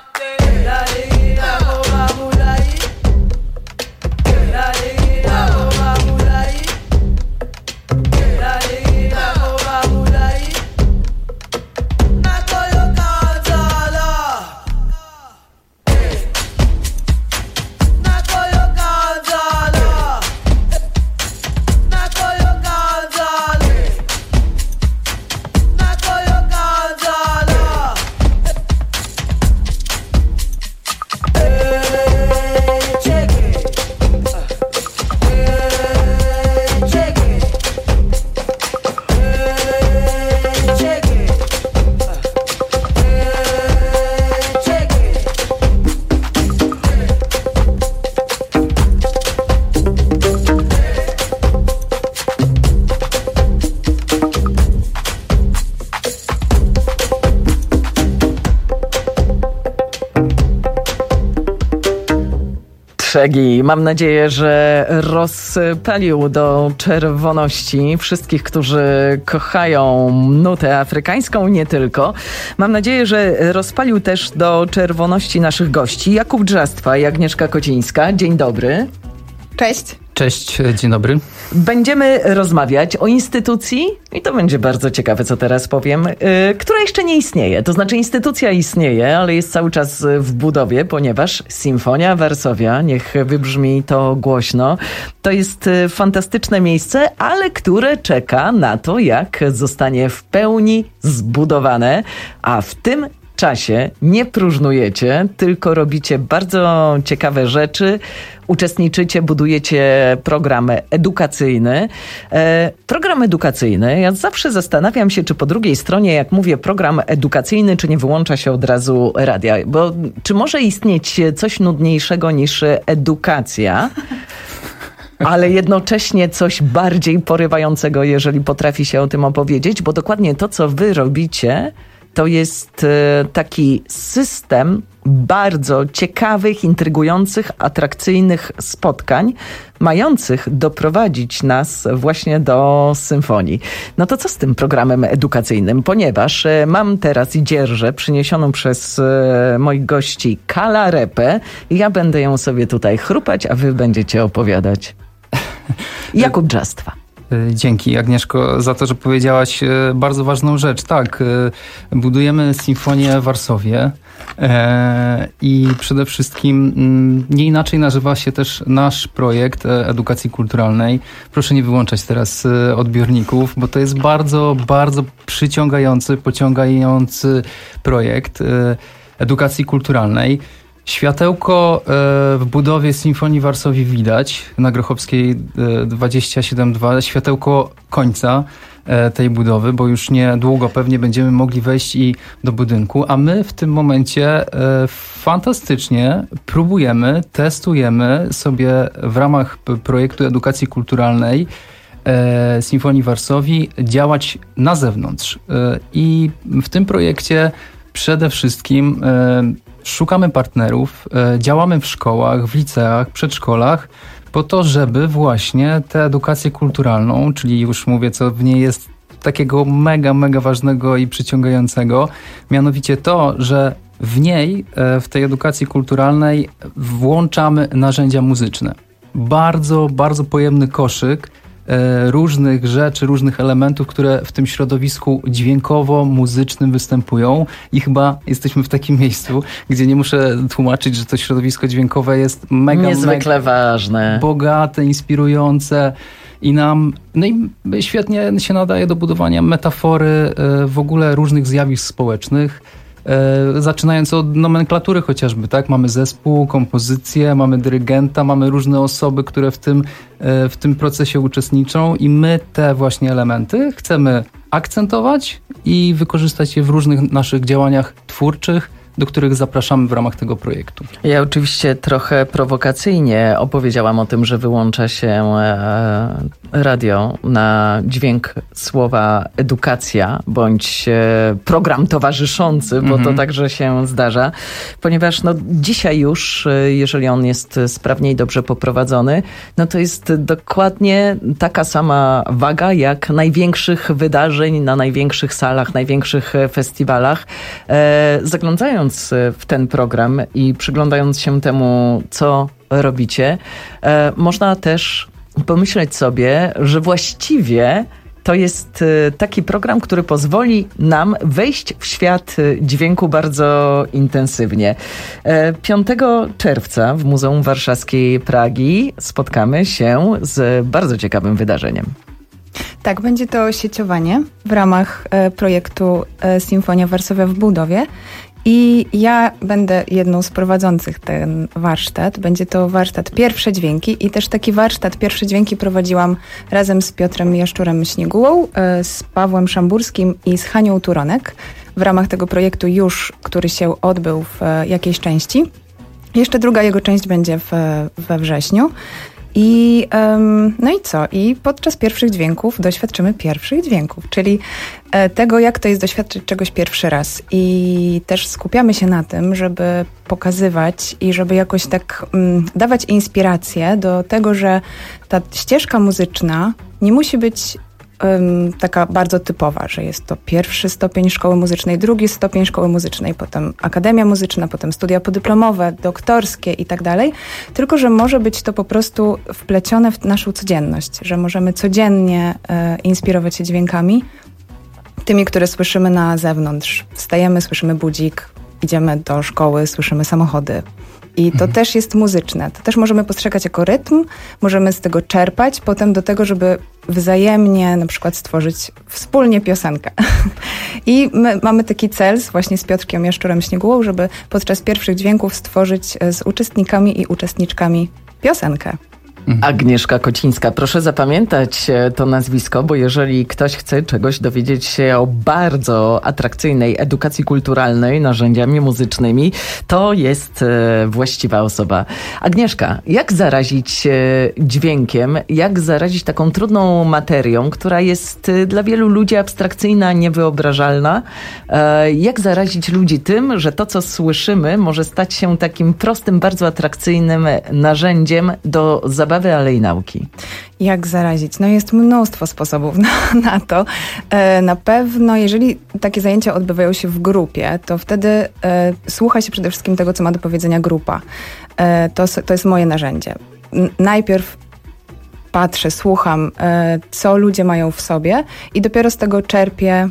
Dale, Szegi, mam nadzieję, że rozpalił do czerwoności wszystkich, którzy kochają nutę afrykańską, nie tylko. Mam nadzieję, że rozpalił też do czerwoności naszych gości. Jakub Drzastwa i Agnieszka Kocińska. Dzień dobry. Cześć. Cześć, dzień dobry. Będziemy rozmawiać o instytucji, i to będzie bardzo ciekawe, co teraz powiem, yy, która jeszcze nie istnieje. To znaczy instytucja istnieje, ale jest cały czas w budowie, ponieważ Sinfonia Varsovia, niech wybrzmi to głośno, to jest fantastyczne miejsce, ale które czeka na to, jak zostanie w pełni zbudowane, a w tym czasie nie próżnujecie, tylko robicie bardzo ciekawe rzeczy, uczestniczycie, budujecie program edukacyjny. E, program edukacyjny, ja zawsze zastanawiam się, czy po drugiej stronie, jak mówię program edukacyjny, czy nie wyłącza się od razu radia, bo czy może istnieć coś nudniejszego niż edukacja? Ale jednocześnie coś bardziej porywającego, jeżeli potrafi się o tym opowiedzieć, bo dokładnie to, co wy robicie, to jest taki system bardzo ciekawych, intrygujących, atrakcyjnych spotkań, mających doprowadzić nas właśnie do symfonii. No to co z tym programem edukacyjnym? Ponieważ mam teraz i dzierżę przyniesioną przez moich gości kalarepę i ja będę ją sobie tutaj chrupać, a wy będziecie opowiadać. Jakub Drzastwa. Dzięki, Agnieszko, za to, że powiedziałaś bardzo ważną rzecz. Tak, budujemy Sinfonię w Warszawie i przede wszystkim nie inaczej nazywa się też nasz projekt edukacji kulturalnej. Proszę nie wyłączać teraz odbiorników, bo to jest bardzo, bardzo przyciągający, pociągający projekt edukacji kulturalnej. Światełko w budowie Sinfonii Varsovii widać na Grochowskiej dwadzieścia siedem dwa, światełko końca tej budowy, bo już niedługo pewnie będziemy mogli wejść i do budynku, a my w tym momencie fantastycznie próbujemy, testujemy sobie w ramach projektu edukacji kulturalnej Sinfonii Varsovii działać na zewnątrz. I w tym projekcie przede wszystkim szukamy partnerów, działamy w szkołach, w liceach, przedszkolach po to, żeby właśnie tę edukację kulturalną, czyli już mówię, co w niej jest takiego mega, mega ważnego i przyciągającego, mianowicie to, że w niej, w tej edukacji kulturalnej włączamy narzędzia muzyczne. Bardzo, bardzo pojemny koszyk różnych rzeczy, różnych elementów, które w tym środowisku dźwiękowo-muzycznym występują i chyba jesteśmy w takim miejscu, gdzie nie muszę tłumaczyć, że to środowisko dźwiękowe jest mega, niezwykle mega ważne, bogate, inspirujące i nam, no i świetnie się nadaje do budowania metafory w ogóle różnych zjawisk społecznych. Zaczynając od nomenklatury chociażby, tak? Mamy zespół, kompozycję, mamy dyrygenta, mamy różne osoby, które w tym, w tym procesie uczestniczą i my te właśnie elementy chcemy akcentować i wykorzystać je w różnych naszych działaniach twórczych, do których zapraszamy w ramach tego projektu. Ja oczywiście trochę prowokacyjnie opowiedziałam o tym, że wyłącza się radio na dźwięk słowa edukacja bądź program towarzyszący, bo mm-hmm. to także się zdarza, ponieważ no, dzisiaj już, jeżeli on jest sprawnie i dobrze poprowadzony, no to jest dokładnie taka sama waga jak największych wydarzeń na największych salach, największych festiwalach. E, zaglądając w ten program i przyglądając się temu, co robicie, e, można też pomyśleć sobie, że właściwie to jest taki program, który pozwoli nam wejść w świat dźwięku bardzo intensywnie. piątego czerwca w Muzeum Warszawskiej Pragi spotkamy się z bardzo ciekawym wydarzeniem. Tak, będzie to sieciowanie w ramach e, projektu e, Sinfonia Varsovia w budowie. I ja będę jedną z prowadzących ten warsztat. Będzie to warsztat Pierwsze Dźwięki i też taki warsztat Pierwsze Dźwięki prowadziłam razem z Piotrem Jaszczurem Śniegułą, z Pawłem Szamburskim i z Hanią Turonek w ramach tego projektu już, który się odbył w jakiejś części. Jeszcze druga jego część będzie w, we wrześniu. I um, no i co? I podczas pierwszych dźwięków doświadczymy pierwszych dźwięków, czyli e, tego, jak to jest doświadczyć czegoś pierwszy raz. I też skupiamy się na tym, żeby pokazywać i żeby jakoś tak um, dawać inspirację do tego, że ta ścieżka muzyczna nie musi być um, taka bardzo typowa, że jest to pierwszy stopień szkoły muzycznej, drugi stopień szkoły muzycznej, potem akademia muzyczna, potem studia podyplomowe, doktorskie i tak dalej, tylko że może być to po prostu wplecione w naszą codzienność, że możemy codziennie e, inspirować się dźwiękami, tymi, które słyszymy na zewnątrz. Wstajemy, słyszymy budzik, idziemy do szkoły, słyszymy samochody. I to mhm. też jest muzyczne. To też możemy postrzegać jako rytm, możemy z tego czerpać potem do tego, żeby wzajemnie na przykład stworzyć wspólnie piosenkę. I my mamy taki cel właśnie z Piotrkiem Jaszczurem Śniegułą, żeby podczas pierwszych dźwięków stworzyć z uczestnikami i uczestniczkami piosenkę. Agnieszka Kocińska. Proszę zapamiętać to nazwisko, bo jeżeli ktoś chce czegoś dowiedzieć się o bardzo atrakcyjnej edukacji kulturalnej narzędziami muzycznymi, to jest właściwa osoba. Agnieszka, jak zarazić dźwiękiem, jak zarazić taką trudną materią, która jest dla wielu ludzi abstrakcyjna, niewyobrażalna? Jak zarazić ludzi tym, że to, co słyszymy, może stać się takim prostym, bardzo atrakcyjnym narzędziem do zabawy, ale i nauki? Jak zarazić? No jest mnóstwo sposobów na, na to. E, na pewno, jeżeli takie zajęcia odbywają się w grupie, to wtedy e, słucha się przede wszystkim tego, co ma do powiedzenia grupa. E, to, to jest moje narzędzie. N- najpierw patrzę, słucham, e, co ludzie mają w sobie i dopiero z tego czerpię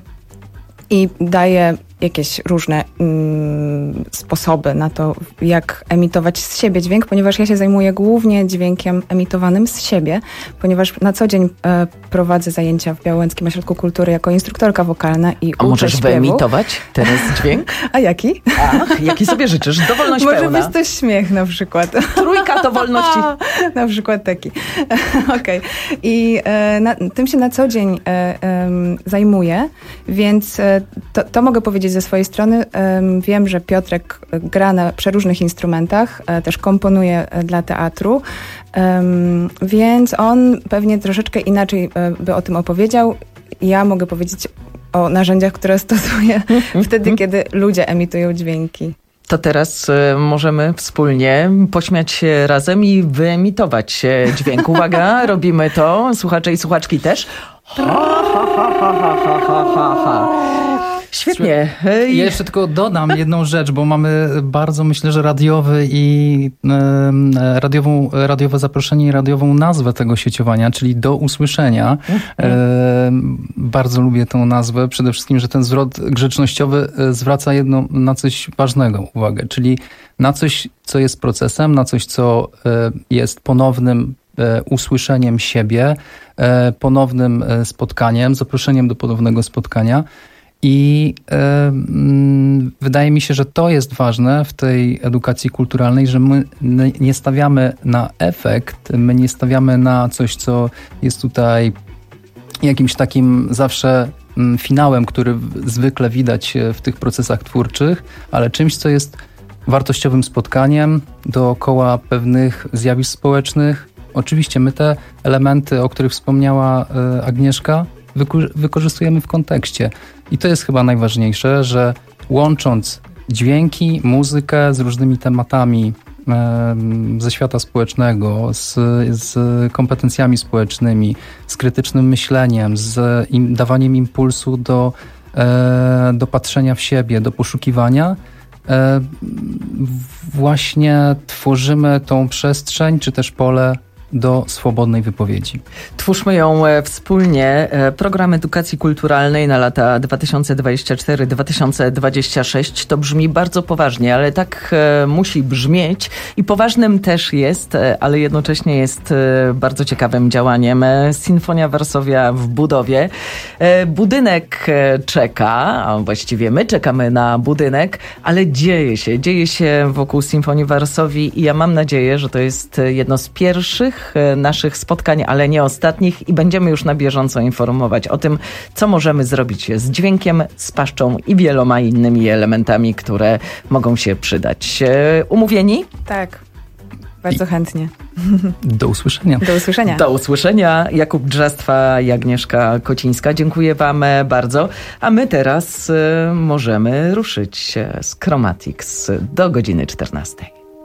i daję jakieś różne mm, sposoby na to, jak emitować z siebie dźwięk, ponieważ ja się zajmuję głównie dźwiękiem emitowanym z siebie, ponieważ na co dzień e, prowadzę zajęcia w Białęckim Ośrodku Kultury jako instruktorka wokalna i A uczę możesz śpiewu. wyemitować teraz dźwięk? A jaki? A, jaki sobie życzysz? Dowolność Może pełna. być to śmiech na przykład. Trójka to wolności. Na przykład taki. Okej. Okay. I e, na, tym się na co dzień e, e, zajmuję, więc e, to, to mogę powiedzieć ze swojej strony. E, wiem, że Piotrek gra na przeróżnych instrumentach, e, też komponuje dla teatru, e, więc on pewnie troszeczkę inaczej e, by o tym opowiedział. Ja mogę powiedzieć o narzędziach, które stosuję wtedy, kiedy ludzie emitują dźwięki. To teraz y, możemy wspólnie pośmiać się razem i wyemitować dźwięk. Uwaga, robimy to. Słuchacze i słuchaczki też. Ha, ha, ha, ha, ha, ha, ha. Świetnie. Ja jeszcze tylko dodam jedną rzecz, bo mamy bardzo, myślę, że radiowy i e, radiową, radiowe zaproszenie i radiową nazwę tego sieciowania, czyli Do usłyszenia. E, bardzo lubię tą nazwę. Przede wszystkim, że ten zwrot grzecznościowy zwraca jedno na coś ważnego uwagę, czyli na coś, co jest procesem, na coś, co e, jest ponownym e, usłyszeniem siebie, e, ponownym spotkaniem, zaproszeniem do ponownego spotkania. I y, y, wydaje mi się, że to jest ważne w tej edukacji kulturalnej, że my nie stawiamy na efekt, my nie stawiamy na coś, co jest tutaj jakimś takim zawsze y, finałem, który zwykle widać w tych procesach twórczych, ale czymś, co jest wartościowym spotkaniem dookoła pewnych zjawisk społecznych. Oczywiście my te elementy, o których wspomniała y, Agnieszka, wykorzystujemy w kontekście. I to jest chyba najważniejsze, że łącząc dźwięki, muzykę z różnymi tematami e, ze świata społecznego, z, z kompetencjami społecznymi, z krytycznym myśleniem, z im, dawaniem impulsu do, e, do patrzenia w siebie, do poszukiwania, e, właśnie tworzymy tą przestrzeń, czy też pole do swobodnej wypowiedzi. Twórzmy ją wspólnie. Program edukacji kulturalnej na lata dwa tysiące dwudziesty czwarty do dwa tysiące dwudziestego szóstego to brzmi bardzo poważnie, ale tak musi brzmieć i poważnym też jest, ale jednocześnie jest bardzo ciekawym działaniem. Sinfonia Warszawia w budowie. Budynek czeka, a właściwie my czekamy na budynek, ale dzieje się, dzieje się wokół Sinfonii Warszawii i ja mam nadzieję, że to jest jedno z pierwszych naszych spotkań, ale nie ostatnich i będziemy już na bieżąco informować o tym, co możemy zrobić z dźwiękiem, z paszczą i wieloma innymi elementami, które mogą się przydać. Umówieni? Tak. Bardzo chętnie. Do usłyszenia. Do usłyszenia. Do usłyszenia. Jakub Drzastwa i Agnieszka Kocińska. Dziękuję wam bardzo. A my teraz y, możemy ruszyć z Chromatics do godziny czternastej.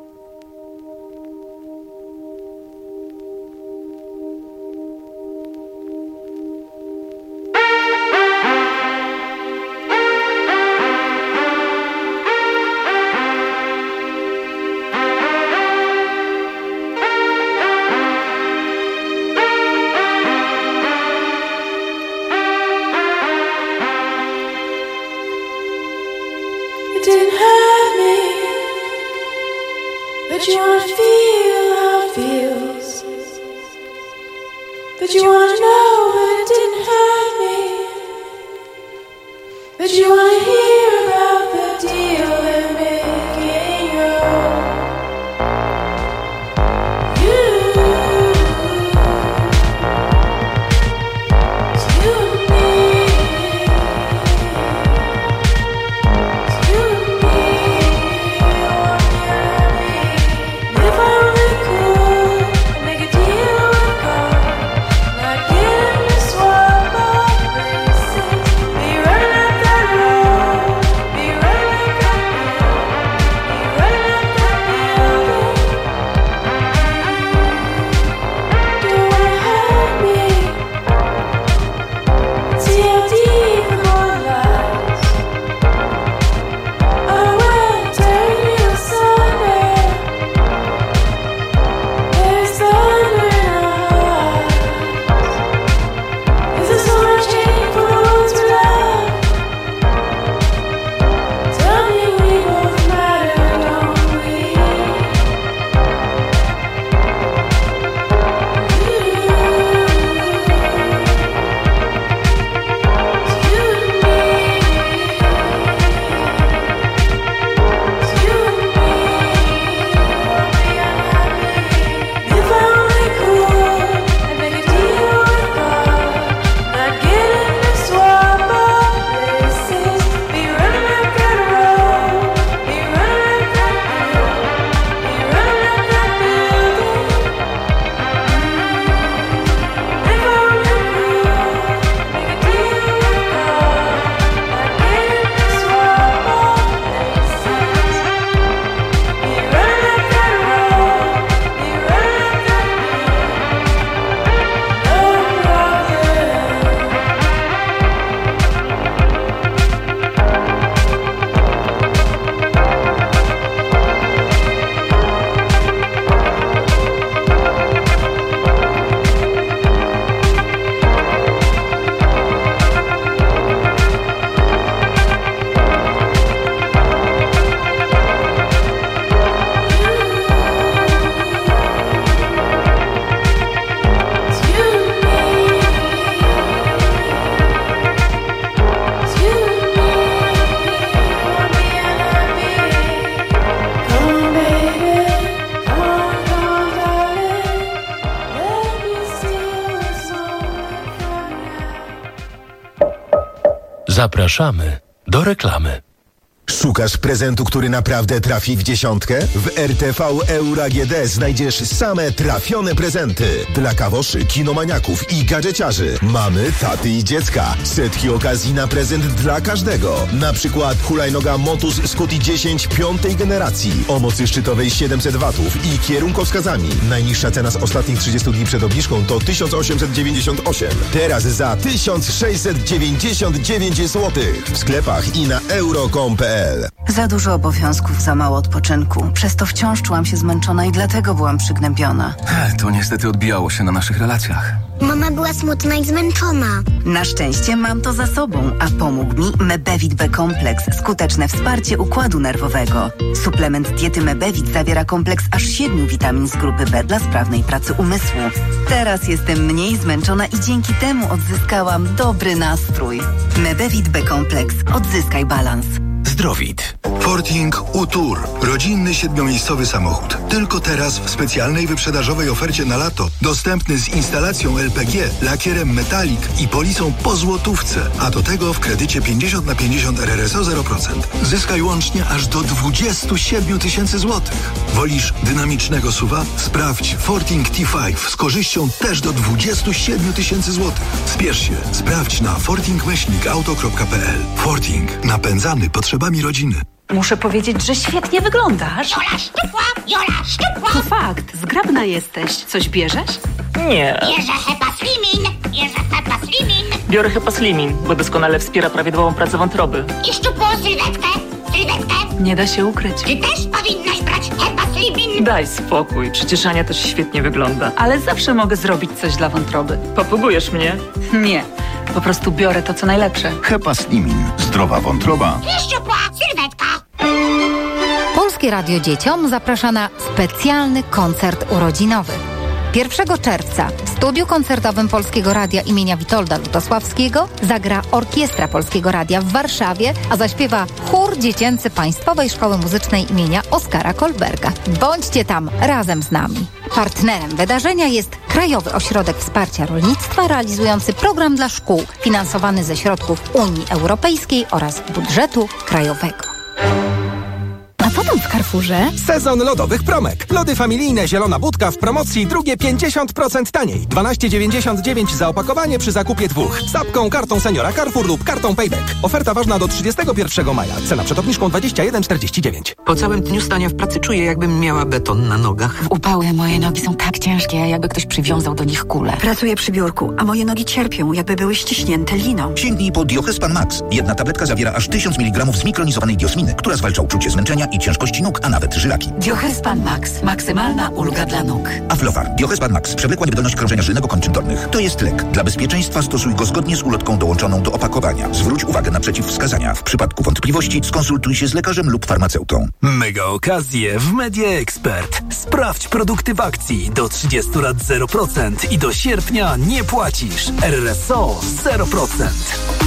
Zapraszamy do reklamy. Szukasz prezentu, który naprawdę trafi w dziesiątkę? W R T V Euro A G D znajdziesz same trafione prezenty. Dla kawoszy, kinomaniaków i gadżeciarzy. Mamy, taty i dziecka. Setki okazji na prezent dla każdego. Na przykład hulajnoga Motus Scooty dziesięć piątej generacji. O mocy szczytowej siedemset watów i kierunkowskazami. Najniższa cena z ostatnich trzydziestu dni przed obniżką to tysiąc osiemset dziewięćdziesiąt osiem. Teraz za tysiąc sześćset dziewięćdziesiąt dziewięć złotych. W sklepach i na euro kropka com kropka p l. Za dużo obowiązków, za mało odpoczynku. Przez to wciąż czułam się zmęczona i dlatego byłam przygnębiona. To niestety odbijało się na naszych relacjach. Mama była smutna i zmęczona. Na szczęście mam to za sobą, a pomógł mi Mebevit B Kompleks. Skuteczne wsparcie układu nerwowego. Suplement diety Mebevit zawiera kompleks aż siedmiu witamin z grupy B dla sprawnej pracy umysłu. Teraz jestem mniej zmęczona i dzięki temu odzyskałam dobry nastrój. Mebevit B Kompleks. Odzyskaj balans. Zdrowit. Forting U-Tour. Rodzinny siedmiomiejscowy samochód. Tylko teraz w specjalnej wyprzedażowej ofercie na lato. Dostępny z instalacją L P G, lakierem metalik i polisą po złotówce. A do tego w kredycie pięćdziesiąt na pięćdziesiąt R R S O zero procent. Zyskaj łącznie aż do dwadzieścia siedem tysięcy złotych. Wolisz dynamicznego suwa? Sprawdź Forting T pięć z korzyścią też do dwadzieścia siedem tysięcy złotych. Spiesz się. Sprawdź na forting myślnik auto kropka p l. Forting. Napędzany potrzebami rodziny. Muszę powiedzieć, że świetnie wyglądasz. Jola szczupła, Jola szczupła. To fakt, zgrabna jesteś. Coś bierzesz? Nie. Bierze Hepa Slimin, bierze Hepa Slimin. Biorę Hepa Slimin, bo doskonale wspiera prawidłową pracę wątroby. I szczupłą sylwetkę, sylwetkę. Nie da się ukryć. Ty też powinnaś brać Hepa Slimin. Daj spokój, przecież Ania też świetnie wygląda. Ale zawsze mogę zrobić coś dla wątroby. Popugujesz mnie? Nie, po prostu biorę to, co najlepsze. Hepa Slimin. Zdrowa wątroba. I szczupła sylwetka. Polskie Radio Dzieciom zaprasza na specjalny koncert urodzinowy. pierwszego czerwca w studiu koncertowym Polskiego Radia imienia Witolda Lutosławskiego zagra Orkiestra Polskiego Radia w Warszawie, a zaśpiewa chór dziecięcy Państwowej Szkoły Muzycznej imienia Oskara Kolberga. Bądźcie tam razem z nami. Partnerem wydarzenia jest Krajowy Ośrodek Wsparcia Rolnictwa realizujący program dla szkół finansowany ze środków Unii Europejskiej oraz budżetu krajowego. A co tam w Carrefourze? Sezon lodowych promek. Lody familijne Zielona Budka w promocji, drugie pięćdziesiąt procent taniej. dwanaście dziewięćdziesiąt dziewięć za opakowanie przy zakupie dwóch. Z apką, kartą seniora Carrefour lub kartą Payback. Oferta ważna do trzydziestego pierwszego maja. Cena przed obniżką dwadzieścia jeden czterdzieści dziewięć. Po całym dniu stania w pracy czuję, jakbym miała beton na nogach. W upały moje nogi są tak ciężkie, jakby ktoś przywiązał do nich kulę. Pracuję przy biurku, a moje nogi cierpią, jakby były ściśnięte liną. Sięgnij po Diohespan Max. Jedna tabletka zawiera aż tysiąc miligramów zmikronizowanej diosminy, która zwalcza uczucie zmęczenia i ciężkości nóg, a nawet żylaki. Diohespan Max. Maksymalna ulga dla nóg. Aflofar. Diohespan Max. Przewlekła niewydolność krążenia żylnego kończyn dolnych. To jest lek. Dla bezpieczeństwa stosuj go zgodnie z ulotką dołączoną do opakowania. Zwróć uwagę na przeciwwskazania. W przypadku wątpliwości skonsultuj się z lekarzem lub farmaceutą. Mega okazje w Media Expert. Sprawdź produkty w akcji. Do trzydziestu lat zero procent i do sierpnia nie płacisz. R R S O zero procent.